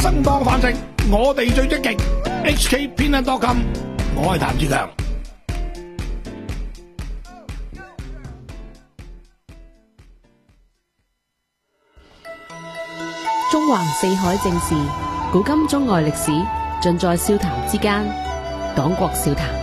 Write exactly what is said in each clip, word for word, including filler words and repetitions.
生當飯食，我哋最積極。H K 偏恩多金，我係譚志強。 中環四海正事，古今中外歷史，盡在笑談之間。講國笑談。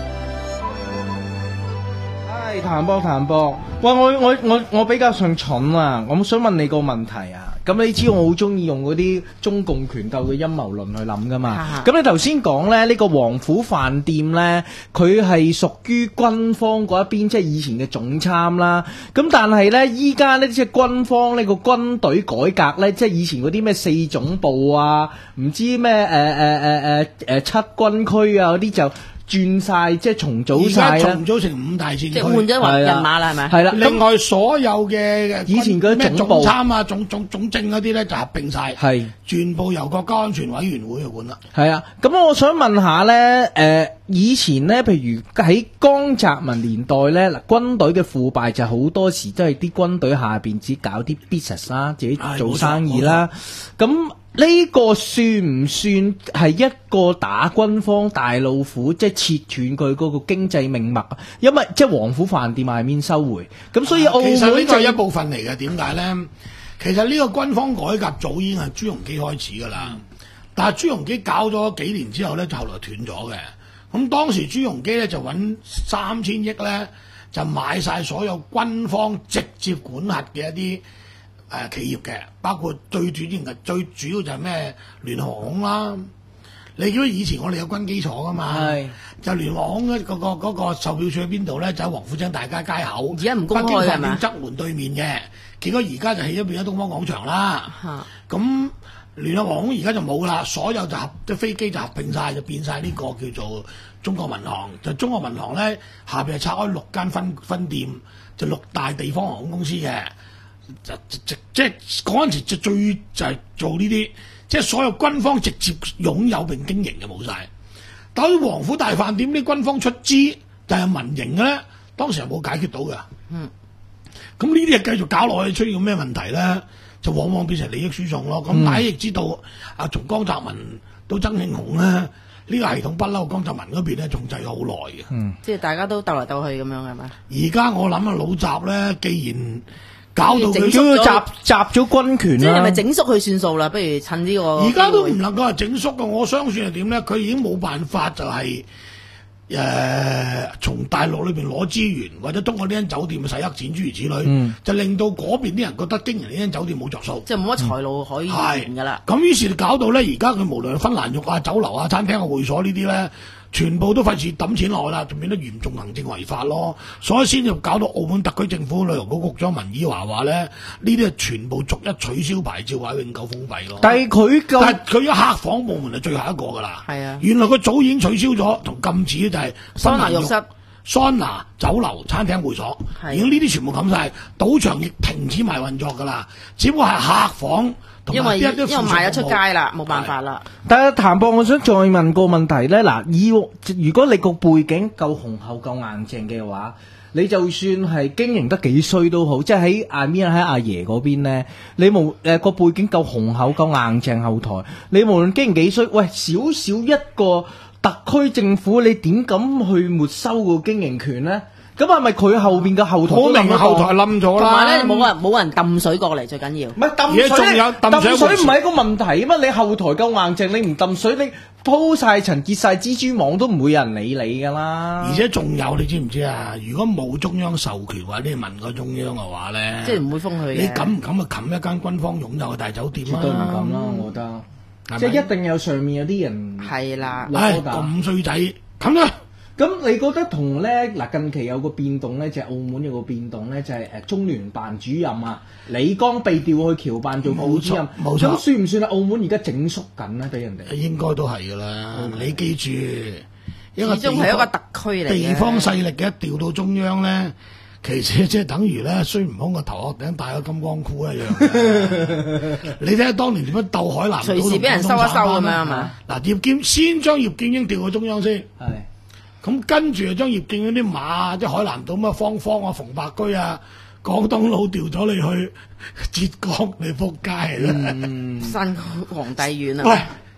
唉，譚博譚博，喂，我我我我比較上蠢啊！我想問你個問題啊。咁你知我好中意用嗰啲中共權鬥嘅陰謀論去諗噶嘛？咁你頭先講咧，呢個王府飯店咧，佢係屬於軍方嗰一邊，即係以前嘅總參啦。咁但係咧，依家咧即係軍方呢個軍隊改革咧，即係以前嗰啲咩四總部啊，唔知咩誒誒誒誒誒七軍區啊嗰啲就轉晒，即係重組晒啦。 而家重組成五大戰區， 即係換咗人馬啦，係咪？ 係啦。 另外所有嘅以前嗰啲總部、 總參啊、總總總政嗰啲咧就合併晒，係全部由國家安全委員會去管啦。 係啊，咁我想問下咧，誒、呃，以前咧，譬如喺江澤民年代咧，嗱，軍隊嘅腐敗就好多時都係啲軍隊下邊只搞啲 business 啦，自己做生意啦，咁。呢個算唔算係一個打軍方大老虎，即係切斷佢嗰個經濟命脈啊？因為即係王府飯店外面收回，咁所以澳門其實呢個係一部分嚟嘅。點解咧？其實呢個軍方改革早已經係朱鎔基開始㗎啦，但係朱鎔基搞咗幾年之後咧，就後來斷咗嘅。咁當時朱鎔基咧就揾三千億咧，就買晒所有軍方直接管轄嘅一啲。誒、呃、企業嘅，包括最主要嘅最主要就係咩聯航空啦。你記得以前我哋有軍基礎噶嘛？就聯航空咧，嗰、嗰個嗰、嗰個售票處喺邊度咧？就喺黃府井大街街口， 而家唔公開係嘛？ 北京飯店側門對面嘅。結果而家就起咗變咗東方廣場啦。咁聯合航空而家就冇啦，所有就合啲飛機就合併晒，就變晒呢個叫做中國民航。就中國民航咧，下邊係拆開六間分分店，就六大地方航空公司嘅。就即即嗰陣時就最就係做呢啲，即係所有軍方直接擁有並經營嘅冇晒。但係王府大飯店啲軍方出資，但係民營嘅咧，當時係冇解決到嘅。嗯，咁呢啲係繼續搞落去，出現咩問題咧？就往往變成利益輸送咯。咁大家亦知道，啊從江澤民到曾慶紅咧，呢、呢個系統不嬲，江澤民嗰邊咧仲制咗好耐嘅。嗯， 即係大家都鬥嚟鬥去咁樣係咪？ 而家我諗啊，老習咧，既然搞到佢都要集集咗軍權啦， 即係咪整縮佢算數啦？不如趁呢、這個而家都唔能夠係整縮嘅，我相信係點咧？佢已經冇辦法就係誒從大陸裏邊攞資源，或者通過呢間酒店嘅洗黑錢諸如此類，嗯、就令到嗰邊啲人覺得經營呢間酒店冇着數， 即係冇乜財路可以延㗎啦。 咁、嗯、於是就搞到咧，而家佢無論係芬蘭浴啊、酒樓啊、餐廳啊、會所呢啲咧。全部都費事抌錢落去啦，就變得嚴重行政違法咯，所以先至搞到澳門特區政府旅遊局局長文以華話咧，呢啲係全部逐一取消牌照或者永久封閉咯。 但係佢但係佢一客房部門係最後一個㗎啦。 係啊， 原來佢早已經取消咗同禁止就係桑拿浴室、 桑拿、酒樓、餐廳、會所，已經呢啲全部冚晒，賭場亦停止埋運作㗎啦，只不過係客房。 因為因為賣咗出街啦，冇辦法啦。 但係譚博，我想再問個問題咧。嗱，以如果你個背景夠雄厚、夠硬淨嘅話，你就算係經營得幾衰都好，即係喺阿邊喺阿爺嗰邊咧，你無誒個背景夠雄厚、夠硬淨後台，你無論經營幾衰，喂，少少一個特區政府，你點敢去沒收個經營權咧？咁係咪佢後邊嘅後台好明後台冧咗啦？ 同埋咧，冇人冇人抌水過嚟，最緊要。 唔係抌水，抌水唔係一個問題啊嘛！你後台夠硬淨，你唔抌水，你鋪晒塵、結晒蜘蛛網都唔會有人理你噶啦。 而且仲有，你知唔知啊？如果冇中央授權或者你問過中央嘅話咧， 即係唔會封佢。 你敢唔敢啊？冚一間軍方擁有嘅大酒店啊？ 絕對唔敢啦，我覺得。即係一定有上面有啲人係啦。 唉，咁衰仔，冚啦！ 咁你覺得同咧嗱近期有個變動咧，就係、是、澳門有個變動咧，就係、是、誒中聯辦主任啊李剛被調去僑辦做副主任， 冇錯。 咁算唔算啊？澳門而家整縮緊咧，俾人哋應該都係噶啦。Okay. 你記住， 一個始終係一個特區嚟嘅地方勢力嘅一調到中央咧，其實即係等於咧孫悟空個頭殼頂戴個金剛箍一樣。你睇下當年點樣鬥海南島， 隨時俾人收一收咁樣係嘛？ 嗱，葉劍先將葉劍英調去中央先。係。咁跟住就將葉劍嗰啲馬，即係海南島乜芳芳啊、馮伯居啊、廣東佬調咗你去浙江，你仆街啦！ 新皇帝縣啊！ 喂，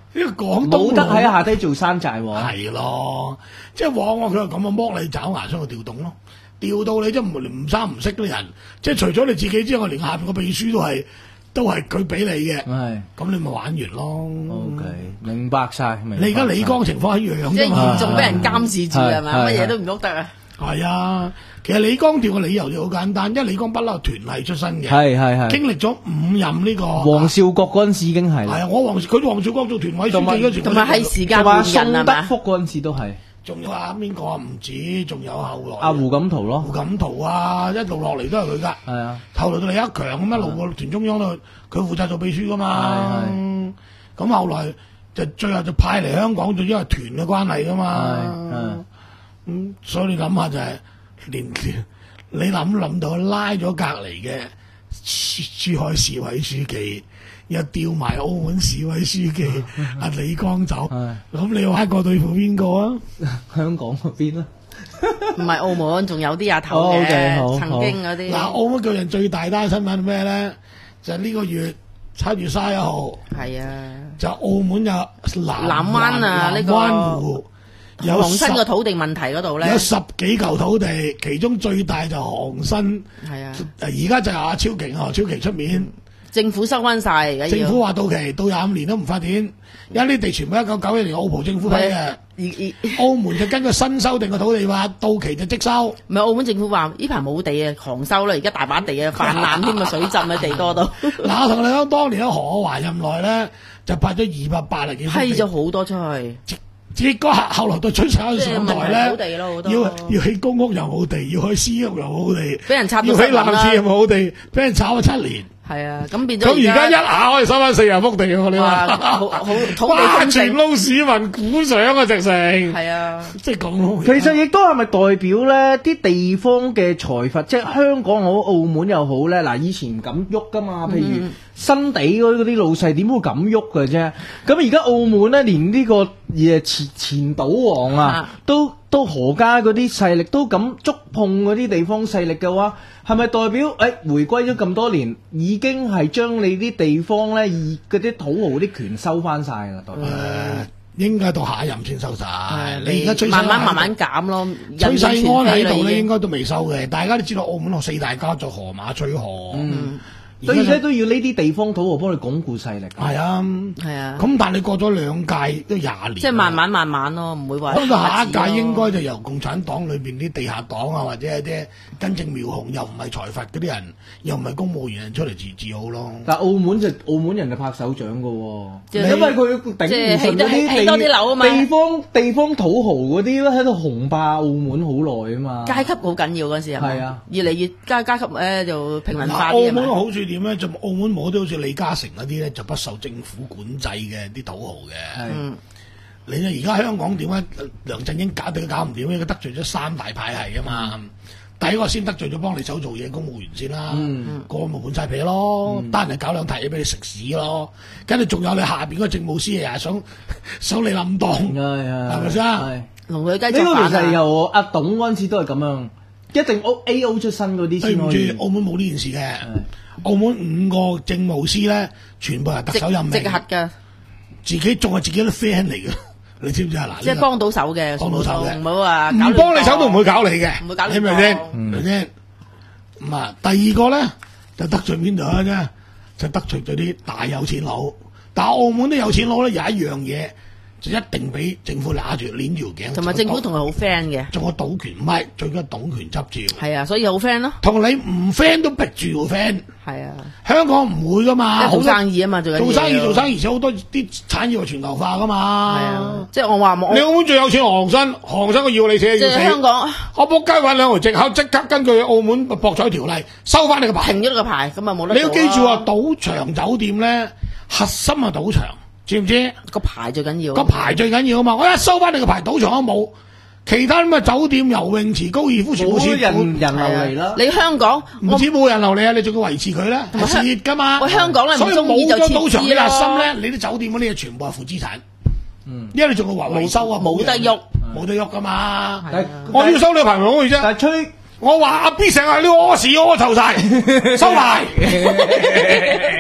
呢個廣東冇得喺下低做山寨喎。 係咯，即係往往佢係咁啊，剝你爪牙將佢調動咯，調到你即係唔唔三唔識啲人，即係除咗你自己之外，連下邊個秘書都係都係佢俾你嘅。 係， 咁你咪玩完咯。 O K，明白晒。明白你而家李剛情況一樣即係啫嘛， 嚴重俾人監視住係咪？ 係乜嘢都唔喐得啊！ 係啊，其實李剛調嘅理由就好簡單，因為李剛不嬲團系出身嘅， 係係係。 經歷咗五任呢個黃少國嗰陣時已經係啦。 係啊，我黃佢黃少國做團委書記嗰時， 同埋係時間同埋換人係嘛？ 宋德福嗰陣時都係。 仲有啊邊個啊？唔止，仲有後來阿胡錦濤咯。 胡錦濤啊，一路落嚟都係佢㗎。 係啊。 後來到李克強咁一路個團中央度，佢負責做秘書㗎嘛。咁後來就最後就派嚟香港，就因為團嘅關係㗎嘛。 係咁所以你諗下就係連你諗諗到拉咗隔離嘅珠海市委書記，又調埋澳門市委書記阿李剛走，咁你話個對付邊個啊？ 香港嗰邊啦。 唔係澳門，仲有啲阿頭哦，OK，好嘅，曾經嗰啲。 嗱，澳門巨人最大單新聞係咩咧？就係呢個月七月三十一號， 係啊， 就澳門有南南灣啊呢個南灣湖有航十新個土地問題嗰度咧有，十幾嚿土地，其中最大就航新。 係啊， 而家就係阿超瓊何超瓊出面， 政府收翻晒而家要。 政府話到期到廿五年都唔發展，因為呢地全部一九九一年澳葡政府批嘅。 而而澳門就根據新修訂嘅土地法，到期就即收。 唔係澳門政府話呢排冇地啊，狂收啦，而家大把地啊，泛濫添啊，水浸喺地多度。 嗱，我同你講，當年喺何華任內咧，就派咗二百八十幾幅地批咗好多出去。 結果後來到崔生上台土地咯好多咧，要要起公屋又冇地，要起私屋又冇地， 俾人插到要起十年啦爛次又冇地，俾人炒咗七年。 係啊，咁變咗咁而家一下可以收翻四十幅地喎，你哇話好好土地哇豐盛全撈市民鼓掌啊，直情係啊。 即係咁咯。 其實亦都係咪代表咧啲地方嘅財閥，即係香港好、澳門又好咧？嗱，以前唔敢喐噶嘛，譬如新地嗰啲老細點會敢喐嘅啫？咁而家澳門咧，連呢個誒前前賭王啊， 啊都都何家嗰啲勢力都敢觸碰嗰啲地方勢力嘅話，係咪代表誒、哎、回歸咗咁多年，已經係將你啲地方咧，以嗰啲土豪啲權收翻晒啦？代表誒，應該到下一任先收晒。你而家崔世慢慢安慢慢減咯。 崔世安喺度咧，應該該都未收嘅。大家都知道澳門有四大家族河馬、翠河。 嗯而家所以咧都要呢啲地方土豪幫你鞏固勢力。 係啊， 係啊。 咁但係你過咗兩屆都廿年， 即係慢慢慢慢咯，唔會話。 咁到下一屆應該就由共產黨裏邊啲地下黨啊，或者係啲根正苗紅又唔係財閥嗰啲人，又唔係公務員人出嚟治治好咯。 但澳門就澳門人就拍手掌㗎喎， 即係因為佢頂即係唔順嗰啲起起多啲樓啊嘛地方地方土豪嗰啲咧喺度雄霸澳門好耐啊嘛。 階級好緊要嗰陣時係咪係啊， 越嚟越階階級咧就平民嗱， 化啲啊嘛。 澳門嘅好處點咧？就澳門冇啲好似李嘉誠嗰啲咧，就不受政府管制嘅啲土豪嘅。 係嗯， 你咧而家香港點解梁振英搞都搞唔掂？因為佢得罪咗三大派系啊嘛。第一個先得罪咗幫你手做嘢公務員先啦， 嗯個個咪換晒皮咯，單人搞兩題嘢俾你食屎咯。跟住仲有你下邊嗰個政務司又係想想你冧檔， 係係係咪先？ 係龍女雞呢個其實作反啊！ 由阿董嗰陣時都係咁樣，一定 O A O 出身嗰啲對唔先可以。 住，澳門冇呢件事嘅。澳門五個政務司咧，全部係特首任命， 即刻㗎， 自己仲係自己啲 friend 嚟嘅，你知唔知啊？嗱， 即係幫到手嘅， 幫到手嘅唔好話唔幫你手都唔會搞你嘅， 唔會搞你你明唔明先？ 檔明唔明先？咁啊，第二個咧就得罪邊度啊？啫，就得罪咗啲大有錢佬。但係澳門啲有錢佬咧有一樣嘢，就一定俾政府揦住攆住條頸， 同埋政府同佢好 friend 嘅， 仲有賭權，唔係最緊係賭權執照。 係啊，所以好 friend 咯， 同你唔 friend 都逼住要 friend。 係啊， 香港唔會噶嘛， 即係做生意啊嘛，最緊要做生意做生意，而且好多啲產業係全球化噶嘛。 係啊，即係我話我你澳門最有錢航新，航新我要你死即係要死。 香港我仆街揾兩條藉口，即刻根據澳門博彩條例收翻你個牌。 停咗個牌，咁啊冇得你要做記住啊， 咯賭場酒店咧核心係賭場，知唔知？ 個牌最緊要， 個牌最緊要啊嘛！我一收翻你個牌，賭場都冇，其他咁嘅酒店、游泳池、高爾夫全部冇蝕人人流係啊嚟啦。 你香港唔止冇人流嚟啊！你仲要維持佢咧，係香蝕噶嘛。 喂香港咧唔所以中意就冇咗賭場嘅設置咯核心咧，你啲酒店嗰啲嘢全部係負資產。嗯，因為你仲要維維修啊， 冇得喐， 冇得喐噶嘛。 但我要收你個牌咪可以啫。 但係吹我話阿 B 成日你屙屎屙臭晒，收埋。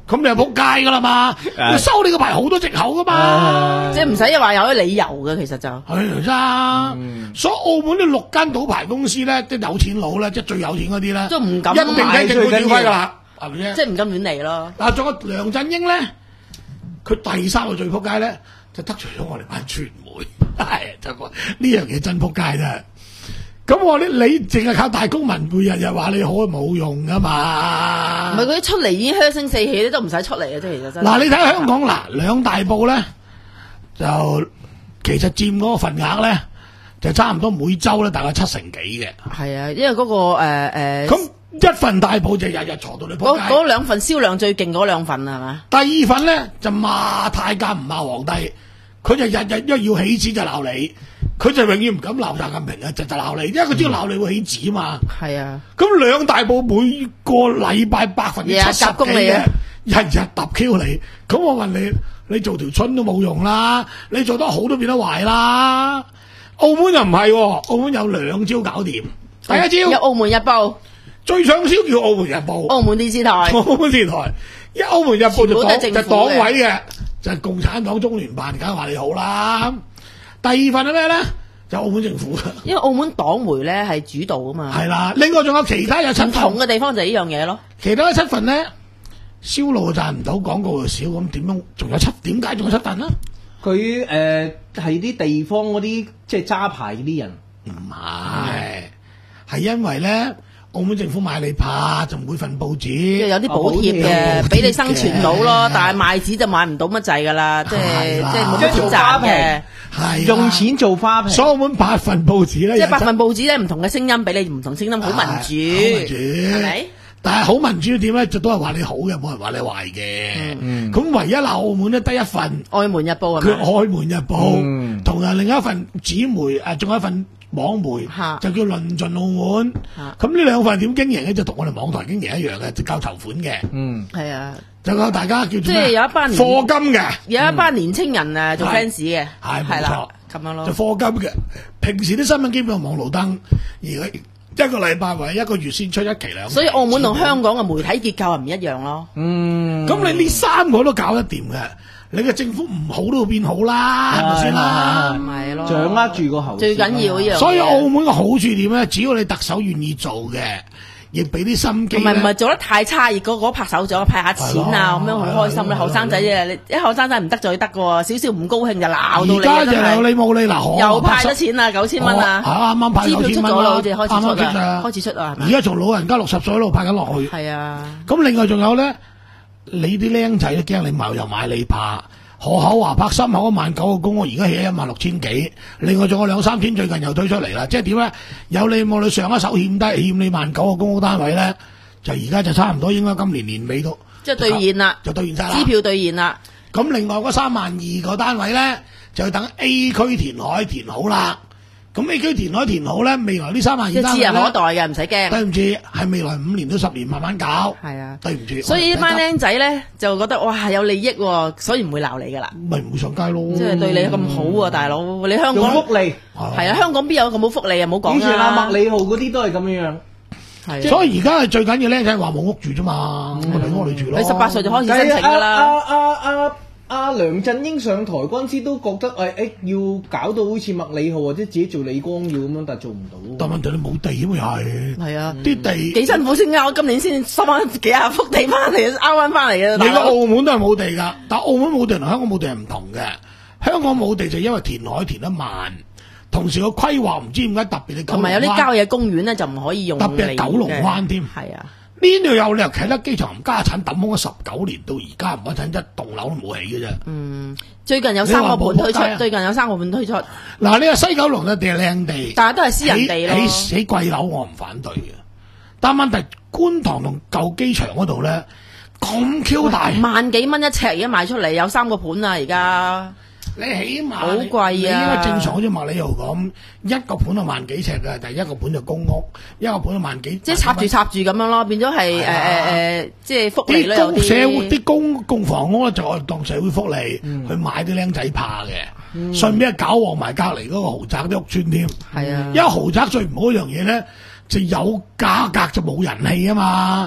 咁你就仆街噶啦嘛，佢收你個牌好多藉口噶嘛， 即係唔使話有啲理由嘅，其實就係啦。所以澳門呢六間賭牌公司咧，即係有錢佬咧，即係最有錢嗰啲咧， 都唔敢一定睇政府指揮噶啦，係咪先？ 即係唔敢亂嚟咯。 嗱，仲有梁振英咧，佢第三個最仆街咧，就得罪咗我哋班傳媒，係就呢樣嘢真仆街啫。咁我啲你淨係靠大公民每日日話你好冇用噶嘛？ 唔係佢一出嚟已經噓聲四起咧，都唔使出嚟嘅啫。其實真嗱，你睇香港嗱兩大報咧，就其實佔嗰個份額咧，就差唔多每週咧大概七成幾嘅。 係啊，因為嗰、嗰個誒誒，咁、呃、 一份大報就日日坐到你仆街。 嗰嗰兩份銷量最勁嗰兩份係嘛？ 第二份咧就罵太監唔罵皇帝，佢就日日一要起紙就鬧你。佢就永遠唔敢鬧習近平啊，就就鬧你，因為佢知道鬧你會起紙嘛。係啊，咁兩大報每個禮拜百分之七十幾嘅，日日揼 Q 你。咁我問你，你做條春都冇用啦，你做得好都變得壞啦。澳門又唔係，澳門有兩招搞掂。第一招， 有澳門日報， 最暢銷叫澳門日報， 澳門電視台， 澳門電視台。一澳門日報就黨就黨委嘅，就係共產黨中聯辦，梗係話你好啦。第二份係咩咧？就澳門政府， 因為澳門黨媒咧係主導啊嘛。 係啦，另外仲有其他有七份， 唔同嘅地方就係呢樣嘢咯。 其他嘅七份咧，銷路賺唔到，廣告又少，咁點樣？仲有七？點解仲有七份啊？ 佢誒係啲地方嗰啲即係揸牌嗰啲人， 唔係，係因為咧。澳門政府買你怕就每份報紙有啲補貼嘅，俾你生存到咯。但係賣紙就買唔到乜滯噶啦，即係即係冇乜錢賺嘅。 係用錢做花瓶。 所以澳門八份報紙咧， 即係八份報紙咧，唔同嘅聲音俾你，唔同聲音好民主，好民主係咪？但係好民主點咧，就都係話你好嘅，冇人話你壞嘅。咁唯一嗱，澳門咧得一份《 愛門日報》係咪？ 佢《愛門日報》同埋另一份紙媒，誒，仲有一份。網媒就叫論盡澳門，咁呢兩份點經營咧，就同我哋網台經營一樣嘅，就交籌款嘅。嗯，係啊，就靠大家叫做即係有一班課金嘅，有一班年青人誒做 fans 嘅，係係啦，咁樣咯，就課金嘅。平時啲新聞基本上網路登，而佢一個禮拜或者一個月先出一期兩期。所以澳門同香港嘅媒體結構係唔一樣咯。嗯，咁你呢三個都搞得掂嘅。你嘅政府唔好都會變好啦，係咪先啦？係咯，掌握住個喉，最緊要呢樣。所以澳門嘅好處點咧？只要你特首願意做嘅，亦俾啲心機。唔係唔係做得太差，而嗰嗰拍手掌派下錢啊，咁樣好開心咧。後生仔啊，你一後生仔唔得就得嘅，少少唔高興就鬧到你。而家就有你冇你嗱，又派咗錢啦，九千蚊啊！啱啱派九千蚊啦，好似開始出啦，開始出啊！而家從老人家六十歲一路派緊落去。係啊。咁另外仲有咧。你啲僆仔都驚你賣又買你怕，河口華柏心口一萬九個公屋，而家起一萬六千幾，另外仲有兩三千最近又推出嚟啦，即係點咧？有你冇你上一手欠低欠你萬九個公屋單位咧，就而家就差唔多應該今年年尾都即係兌現啦，就兌現晒啦，支票兌現啦。咁另外嗰三萬二個單位咧，就要等 A 區填海填好啦。咁 A 區填海填好咧，未來呢三萬二單位咧，指日可待嘅，唔使驚。對唔住，係未來五年到十年慢慢搞。係啊，對唔住。所以呢班僆仔咧就覺得哇有利益喎，所以唔會鬧你噶啦。咪唔會上街咯。即係對你咁好啊，大佬，你香港福利係啊，香港邊有咁冇福利啊？唔好講啦。以前阿麥理浩嗰啲都係咁樣樣。係。所以而家係最緊要僆仔話冇屋住啫嘛，咪俾我哋住咯。你十八歲就開始申請噶啦。啊啊啊阿梁振英上台嗰陣時都覺得誒誒、哎哎、要搞到好似麥理浩或者自己做李光耀咁樣，但係做唔到。但問題你冇地咁又係。係啊，啲地幾辛苦先啱，我今年先收翻幾廿幅地翻嚟，啱翻翻嚟嘅。你個澳門都係冇地㗎，但澳門冇地同香港冇地係唔同嘅。香港冇地就因為填海填得慢，同時個規劃唔知點解特別嘅。同埋有啲郊野公園咧就唔可以用。特別係九龍灣添。係啊。邊度有理由啟德機場唔家產抌空咗十九年到而家唔一陣一棟樓都冇起嘅啫。嗯，最近有三個盤推出，最近有三個盤推出。嗱，呢個西九龍嘅地係靚地，但係都係私人地咯。起起貴樓我唔反對嘅，但問題觀塘同舊機場嗰度咧咁 Q 大，萬幾蚊一尺而家賣出嚟有三個盤啊而家。你起碼好貴啊！你應該正常好似麥理浩咁，一個盤就萬幾尺嘅，但係一個盤就公屋，一個盤就萬幾。即係插住插住咁樣咯，變咗係誒誒誒，即係福利咯。啲公社會啲公共房屋咧就當社會福利，嗯、去買啲僆仔怕嘅，嗯、順便搞旺埋隔離嗰個豪宅啲屋邨添。係啊，因為豪宅最唔好一樣嘢咧，就有價格就冇人氣啊嘛。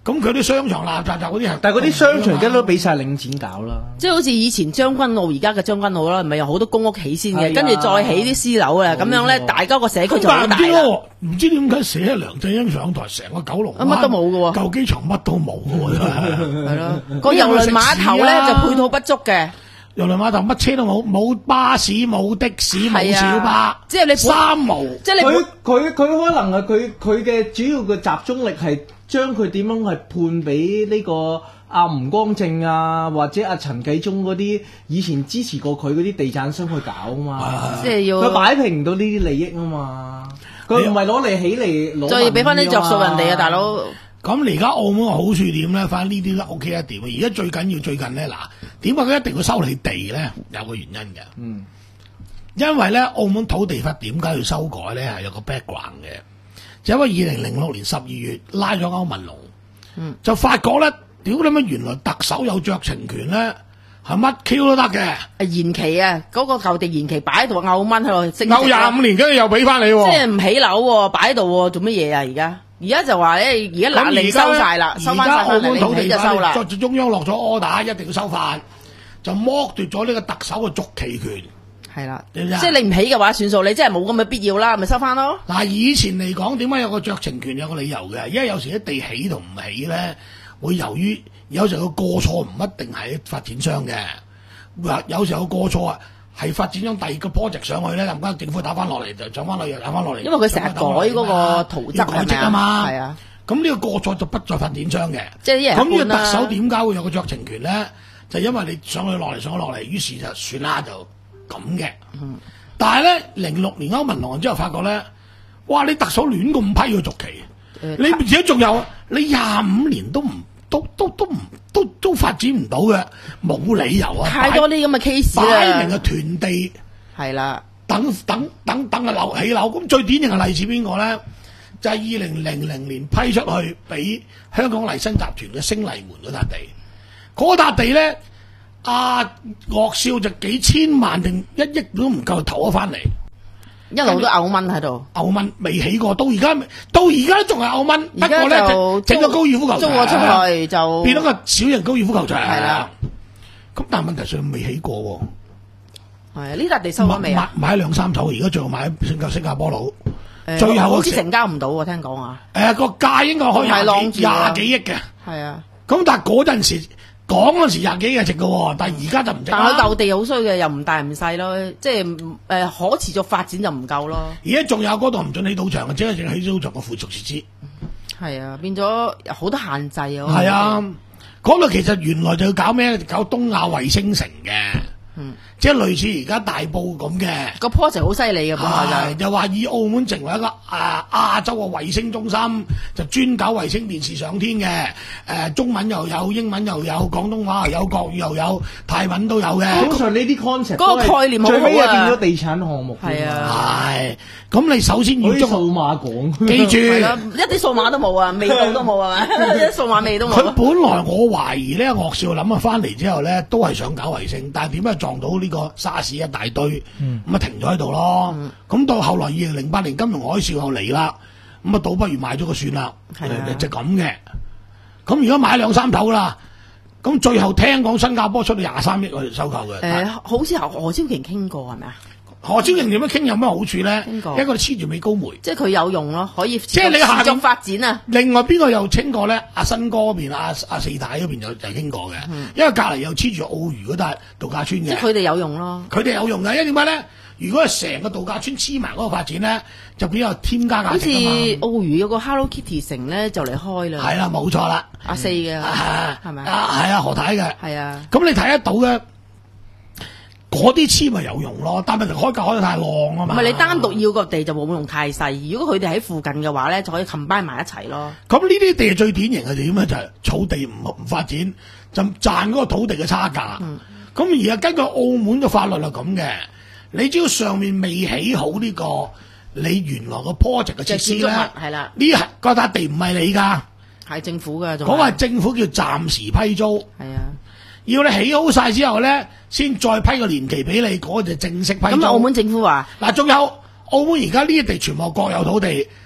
咁佢啲商場爛雜雜嗰啲係， 但係嗰啲商場而家都俾晒領展搞啦。 即係好似以前將軍澳而家嘅將軍澳啦，唔係有好多公屋起先嘅， 係啊跟住再起啲私樓啊，咁樣咧，大家個社區就好大啦。 唔知點解寫梁振英上台，成個九龍灣乜都冇嘅喎， 舊機場乜都冇嘅喎， 係咯。個郵輪碼頭咧就配套不足嘅。 郵輪碼頭乜車都冇，冇巴士，冇的士，冇小巴， 即係你三無。 即係你佢佢佢可能係佢佢嘅主要嘅集中力係將佢點樣係判俾呢個阿吳光正啊，或者阿陳繼忠嗰啲以前支持過佢嗰啲地產商去搞啊嘛。 即係要佢擺平唔到呢啲利益啊嘛。佢唔係攞嚟起嚟攞， 再要俾翻啲着數人哋啊，大佬。 咁而家澳門嘅好處點咧？反正呢啲都 OK 一點。而家最緊要最近咧，嗱，點解佢一定要收你地咧？有個原因嘅。嗯，因為咧澳門土地法點解要修改咧？係有個 background 嘅，就因為二零零六年十二月拉咗歐文龍，嗯，就發覺咧，屌你乜原來特首有酌情權咧，係乜 Q 都得嘅。 延期啊，嗰、嗰個舊地延期擺喺度，拗蚊喺度升值。 拗廿五年，跟住又俾翻你喎。 即係唔起樓擺喺度，做乜嘢啊？而家？而家就話咧，而家嗱你收晒啦，收翻晒翻嚟，你唔起就收啦。 再中央落咗 order，一定要收翻，就剝奪咗呢個特首嘅續期權。 係啦，即係你唔起嘅話，算數，你真係冇咁嘅必要啦，咪收翻咯。 嗱，以前嚟講，點解有個酌情權有個理由嘅？因為有時啲地起同唔起咧，會由於有時候個過錯唔一定係發展商嘅，有時候個過錯啊。係發展咗第二個 project 上去咧，咁間政府打翻落嚟就上翻落嚟，打翻落嚟。 因為佢成日改嗰個圖則改則啊嘛， 係啊。 咁呢個過錯就不在發展商嘅。 即係啲人咁呢個特首點解會有個酌情權咧？就因為你上去落嚟上去落嚟，於是就算啦，就咁嘅。嗯。但係咧，零六年歐文龍之後發覺咧，哇！你特首亂咁批佢續期，呃、你而且仲有你廿五年都唔都都都唔。都都發展唔到嘅，冇理由啊！ 太多啲咁嘅 case 啦， 擺明係囤地， 係啦， 等等等等嘅樓起樓。咁最典型嘅例子邊個咧？就係二零零零年批出去俾香港麗新集團嘅星麗門嗰笪地，嗰笪地咧，阿岳少就幾千萬定一億都唔夠投咗翻嚟。 一路都嘔蚊喺度， 嘔蚊未起過，到而家到而家都仲係嘔蚊，不過咧就整個高爾夫球場， 租咗出去就變咗個小型高爾夫球場。 係啦， 咁但係問題上未起過喎。 係啊，呢笪地收咗未啊？ 買兩三手，而家最後買新加新加坡佬， 欸、 最後好似成交唔到喎，聽講啊。 誒個價應該可以廿幾廿幾億嘅。係啊，咁但係嗰陣時。講嗰時廿幾日值嘅，但係而家就唔值。 但係佢舊地好衰嘅，又唔大唔細咯，即係誒、呃、可持續發展就唔夠咯。 而家仲有嗰度唔准起賭場嘅，只係淨係起賭場嘅附屬設施。 係啊，變咗好多限制啊。 係啊，嗰度其實原來就要搞咩？搞東亞衛星城嘅。嗯，即係類似而家大埔咁嘅個 project 好犀利嘅，本來就又話以澳門成為一個啊亞洲嘅衛星中心，就專搞衛星電視上天嘅。誒、呃，中文又有，英文又有，廣東話又有，國語又有，泰文都有嘅。 通常呢啲 concept 嗰個概念好好啊， 最尾又變咗地產項目。 係啊， 係。咁你首先要將數碼講， 記住， 一啲數碼都冇啊，味道都冇啊，一數碼味都冇。 佢本來我懷疑咧，岳少諗啊翻嚟之後咧，都係想搞衛星，但係點解撞到呢個沙士一大堆，咁啊、嗯、停咗喺度咯。咁、嗯、到後來二零零八年金融海嘯又嚟啦，咁啊倒不如買咗個算啦，就咁嘅。咁而家買兩三頭啦，咁最後聽講新加坡出到廿三億去收購嘅。誒、 呃，好似何何超瓊傾過係咪啊？ 何超瓊點樣傾有咩好處咧？一個黐住美高梅， 即係佢有用咯，可以即係你下續發展啊。 另外邊個又傾過咧？阿新哥嗰邊，阿阿四太嗰邊就就傾過嘅，嗯、因為隔離又黐住澳娛嗰笪度假村嘅。 即係佢哋有用咯。佢哋有用嘅，因為點解咧？如果係成個度假村黐埋嗰個發展咧，就比較添加價值啊嘛。 好似澳娛有個 Hello Kitty 城咧，就嚟開啦。 係啦，冇錯啦。 阿四嘅係咪啊？係啊，何太嘅。 係啊。 咁你睇得到嘅。嗰啲黐咪有用咯，但係就開價開得太浪啊嘛。 唔係你單獨要個地就冇用太細，如果佢哋喺附近嘅話咧，就可以 combine 埋一齊咯。 咁呢啲地最典型嘅點咧就係草地唔唔發展，就賺嗰個土地嘅差價。咁、嗯、而家根據澳門嘅法律係咁嘅，你只要上面未起好呢、這個你原來個 project 嘅設施咧， 係啦， 呢嗰笪地唔係你㗎， 係政府㗎。嗰個係政府叫暫時批租。係啊。要你起好晒之後咧，先再批個年期俾你，嗰、那個、就正式批租。 咁澳門政府話， 嗱，仲有澳門而家呢啲地全部國有土地，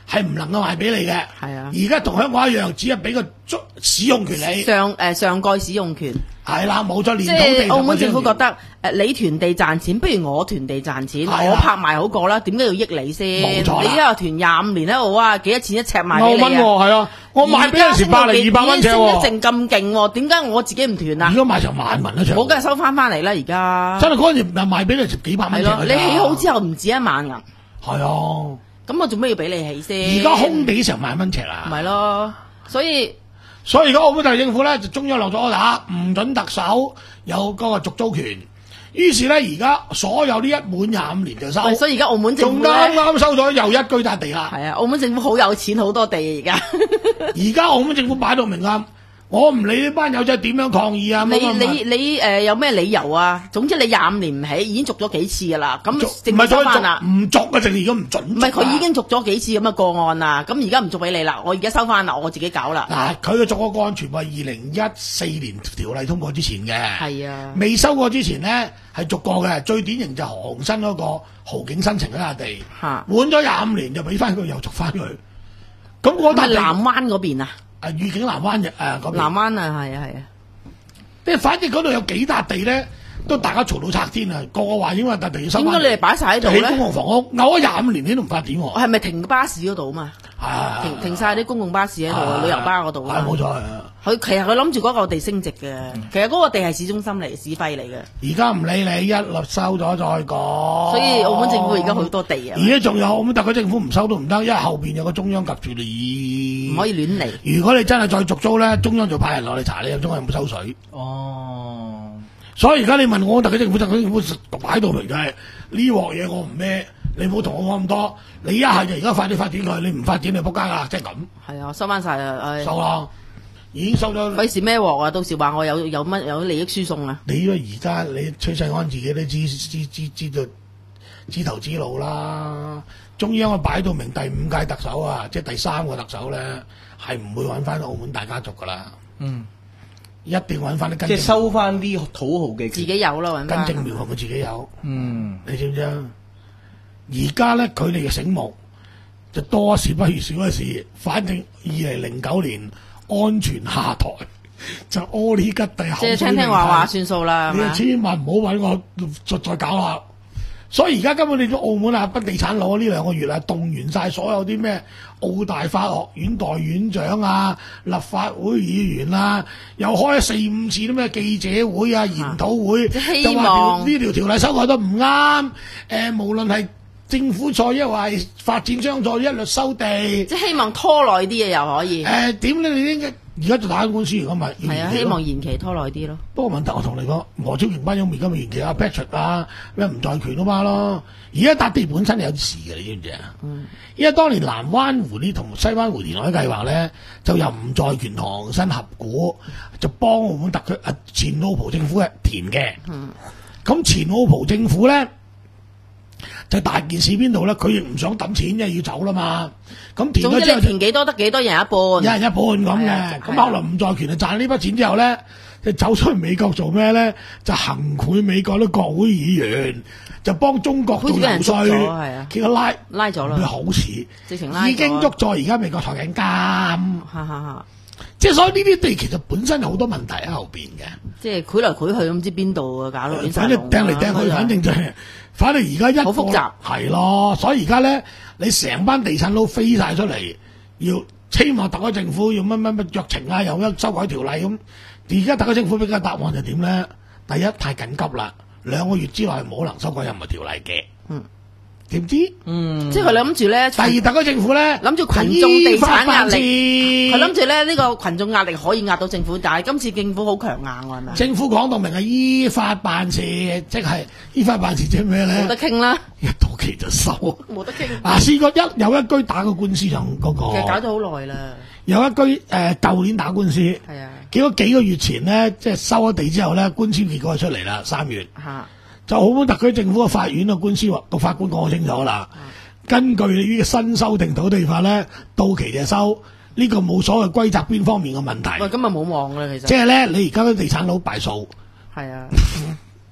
係唔能夠賣俾你嘅。 係啊而家同香港一樣，只係俾個足使用權你。 上誒上蓋使用權。 係啦，冇咗連即土地係澳門政府覺得得誒你團地賺錢，不如我團地賺錢， 係啊我拍賣好過啦。點解要益你先？ 冇錯啦你一個團廿五年喺度哇，幾多錢一尺賣歐蚊喎， 俾你啊？ 係啊，我賣俾嗰時百零二百蚊尺升喎。 得剩咁勁喎，點解我自己唔團啊而？家賣成萬蚊一尺， 我梗係收翻翻嚟啦，而家真係嗰陣時賣俾你成幾百蚊尺㗎。 係咯，你起好之後唔止一萬銀， 係啊， 咁我做咩要俾你起先？ 而家空地成萬蚊尺啊！ 咪咯，所以所以而家澳門特區政府咧就中央落咗 order，唔准特首有嗰個續租權。於是咧，而家所有呢一滿廿五年就收， 喂所以而家澳門政仲府咧啱啱收咗又一居笪地啦。 係啊，澳門政府好有錢，好多地而家。 而家澳門政府擺到明啊！我唔理呢班友仔點樣抗議啊！ 你乜乜乜你你誒有咩理由啊？總之你廿五年唔起，已經續咗幾次噶啦，咁政府唔係再收翻啦續。唔續啊！淨係而家唔準續啊。 唔係佢已經續咗幾次咁嘅個案啦，咁而家唔續俾你啦，我而家收翻啦，我自己搞啦。 嗱，佢嘅續個個案全部係二零一四年條例通過之前嘅， 係啊， 未收過之前咧係續過嘅。最典型就係何鴻燊嗰個豪景新城嗰笪地， 嚇滿咗廿五年就俾翻佢，又續翻佢。咁嗰笪地係南灣嗰邊啊， 啊御景南灣嘅誒嗰邊南灣啊，係啊係啊， 即係反正嗰度有幾笪地咧，都大家嘈到拆天啊！個個話因為笪地要收翻， 點解你哋擺晒喺度就起公咧？ 共房屋，嘔咗廿五年你都唔發展喎。 我係咪停巴士嗰度啊嘛？ 係停停曬啲公共巴士喺度啊，旅遊巴嗰度啊嘛。 係冇錯係啊！ 佢其實佢諗住嗰個地升值嘅，其實嗰個地係市中心嚟，市費嚟嘅， 而家唔理你，一律收咗再講。 所以澳門政府而家好多地啊， 而家仲有澳門特區政府唔收都唔得，因為後邊有個中央及住你， 唔可以亂嚟。 如果你真係再續租咧，中央就派人落嚟查你，中央有冇收水。 哦， 所以而家你問我特區政府，特區政府擺到明就係呢鑊嘢我唔孭，你唔好同我講咁多。你一係就而家快啲發展佢，你唔發展你仆街啦，即係咁係啊，收翻晒啊，唉， 收啦，已經收咗。 費事孭鑊啊！到時話我有有乜有利益輸送啊！ 你因為而家你崔世安自己都知知知知道知頭知路啦，中央啊擺到明第五屆特首啊，即係第三個特首咧，係唔會揾翻澳門大家族噶啦， 嗯， 一定揾翻啲根正即係收翻啲土豪嘅自己有啦，揾根翻。 正苗紅佢自己有， 嗯， 你知唔知啊？而家咧佢哋嘅醒目就多一事不如少一事，反正二零零九年安全下台就屙呢吉地口即係水聽聽話話算數啦，係你咪啊？ 千萬唔好揾我再再搞啦！所以而家根本你都澳門啊，不地產佬呢兩個月啊，動員晒所有啲咩澳大法學院代院長啊、立法會議員啊，又開咗四五次啲咩記者會啊、研討會， 即係就話希望條呢條條例修改得唔啱。誒、無論係政府錯，抑或係發展商錯，一律收地。 即係希望拖耐啲嘢又可以。 誒點咧？你應該而家就打緊官司，如果唔係要係啊， 延期咯希望延期拖耐啲咯。 不過問題我同你講，何超瓊班友而家咪延期啊 Patrick 啊，咩吳在權啊嘛咯。而家笪地本身有啲事嘅，你知唔知啊？ 嗯， 因為當年南灣湖呢同西灣湖填海計劃咧，就由吳在權、唐新合股就幫澳門特區啊前澳葡政府嘅填嘅。 嗯， 咁前澳葡政府咧就大件事邊度咧？佢亦唔想抌錢，因為要走啦嘛。咁填咗之後就總之你填幾多得幾多，人一半。 一人一半咁係啊嘅，咁係啊後來吳在權就賺呢筆錢之後咧，就走出去美國做咩咧？就行賄美國啲國會議員，就幫中國度游好似俾人捉說， 咗係啊結果拉拉咗啦咩好事， 直情拉咗已經捉咗，而家美國坐緊監， 哈哈哈！ 即係所以呢啲地其實本身有好多問題喺後邊嘅。 即係賄來賄去，唔知邊度啊，搞到亂晒反正龍掟嚟掟去，反正就係，反正而家一個好複雜係咯，所以而家咧，你成班地產佬飛晒出嚟，要希望特區政府要乜乜乜酌情啊，又一修改條例咁。而家特區政府俾嘅答案就點咧？第一太緊急啦，兩個月之內冇可能修改任何條例嘅。 嗯， 點知？ 嗯， 即係佢諗住咧， 第二特區政府咧諗住群眾地產壓力， 力佢諗住咧呢個群眾壓力可以壓到政府，但係今次政府好強硬喎，係咪？ 政府講到明係依法辦事，即係依法辦事即係咩咧？ 冇得傾啦， 一到期就收。 冇得傾。 嗱，試過一有一居打個官司上嗰、個， 其實搞咗好耐啦， 有一居誒舊年打官司， 係啊， 結果幾個月前咧，即係收咗地之後咧，官司結果就出嚟啦，三月嚇就澳門特區政府嘅法院嘅官司話，個法官講清楚啦。根據呢個新修訂土地法咧，到期就收，呢、個冇所謂歸責邊方面嘅問題。 喂，咁咪冇望啦，其實即係咧，你而家啲地產佬敗訴， 係啊，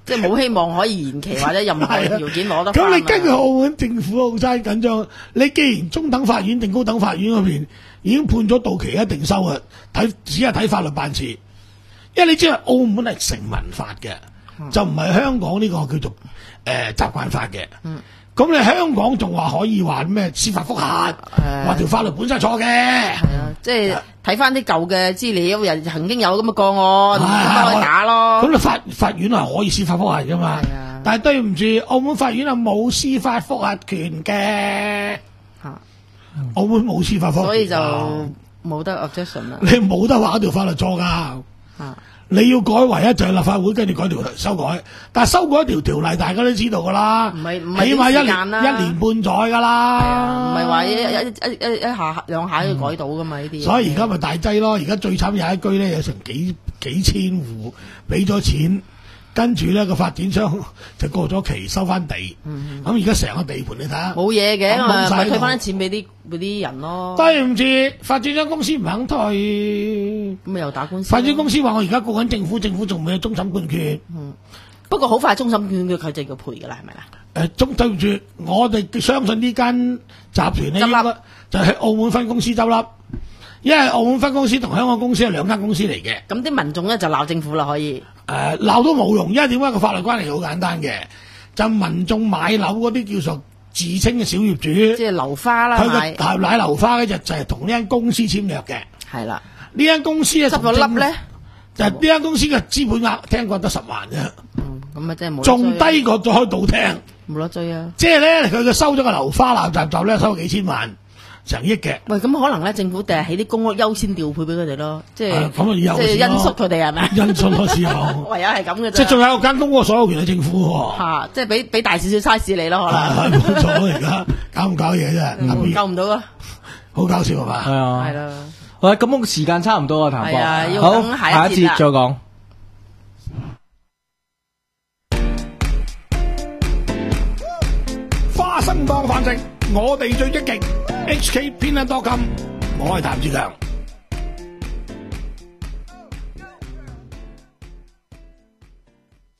即係冇希望可以延期或者任何條件攞得返。 咁你根據澳門政府好齋緊張，你既然中等法院定高等法院嗰邊已經判咗到期一定收啊，睇只係睇法律辦事，因為你知道澳門係成文法嘅，嗯、就唔係香港呢個叫做誒習慣法嘅。嗯咁你香港仲話可以話咩司法覆核，話條法律本身係錯嘅， 係啊，即係睇翻啲舊嘅資料，人曾經有咁嘅個案，咁咪可以打咯。 咁你法法院係可以司法覆核噶嘛？但係對唔住，澳門法院係冇司法覆核權嘅。嚇，澳門冇司法覆核， 所以就冇得 objection 啦。 你冇得話嗰條法律錯㗎。嚇。你要改為一就係立法會跟住改條修改，但係修改一條條例，大家都知道噶啦， 唔係唔係起碼一年一年半載噶啦， 唔係話一一一一一下兩下要改到噶嘛呢啲。 所以而家咪大劑咯，而家最慘有一居咧有成幾幾千戶俾咗錢，跟住咧個發展商就過咗期收翻地，咁而家成個地盤你睇下冇嘢嘅，咪退翻啲錢俾啲俾啲人咯。 對唔住，發展商公司唔肯退， 咁咪又打官司。 發展公司話我而家告緊政府，政府仲未有終審判決。 嗯，不過好快終審判決佢就要賠噶啦，係咪啦？ 誒，中對唔住，我哋相信呢間集團咧，應該就係澳門分公司執笠，因為澳門分公司同香港公司係兩間公司嚟嘅。 咁啲民眾咧就鬧政府啦，可以。 誒，鬧都冇用，因為點解個法律關係好簡單嘅，就民眾買樓嗰啲叫做自稱嘅小業主， 即係樓花啦， 佢個買買樓花嘅就就係同呢間公司簽約嘅。 係啦， 呢間公司咧執咗笠咧， 就係呢間公司嘅資本額聽講得十萬啫。 嗯，咁啊真係冇。 仲低過咗開賭廳， 冇得追啊！ 即係咧，佢嘅收咗個樓花鬧雜雜咧，收咗幾千萬。成億嘅， 喂，咁可能咧，政府第日起啲公屋優先調配俾佢哋咯，即係咁啊，以後即係因縮佢哋係咪？ 因縮咯，之後唯有係咁嘅啫。 即係仲有間公屋所有權係政府喎。 嚇，即係俾俾大少少 size 你咯，可能。 冇錯，而家搞唔搞嘢啫？ 救唔到啊！ 好搞笑係嘛？ 係啊， 係啦。 好啦，咁時間差唔多啊，譚博。 係啊，要好， 等下下一節再講。 花生當飯食，我哋最積極。H K 偏袒多金，我係譚志強。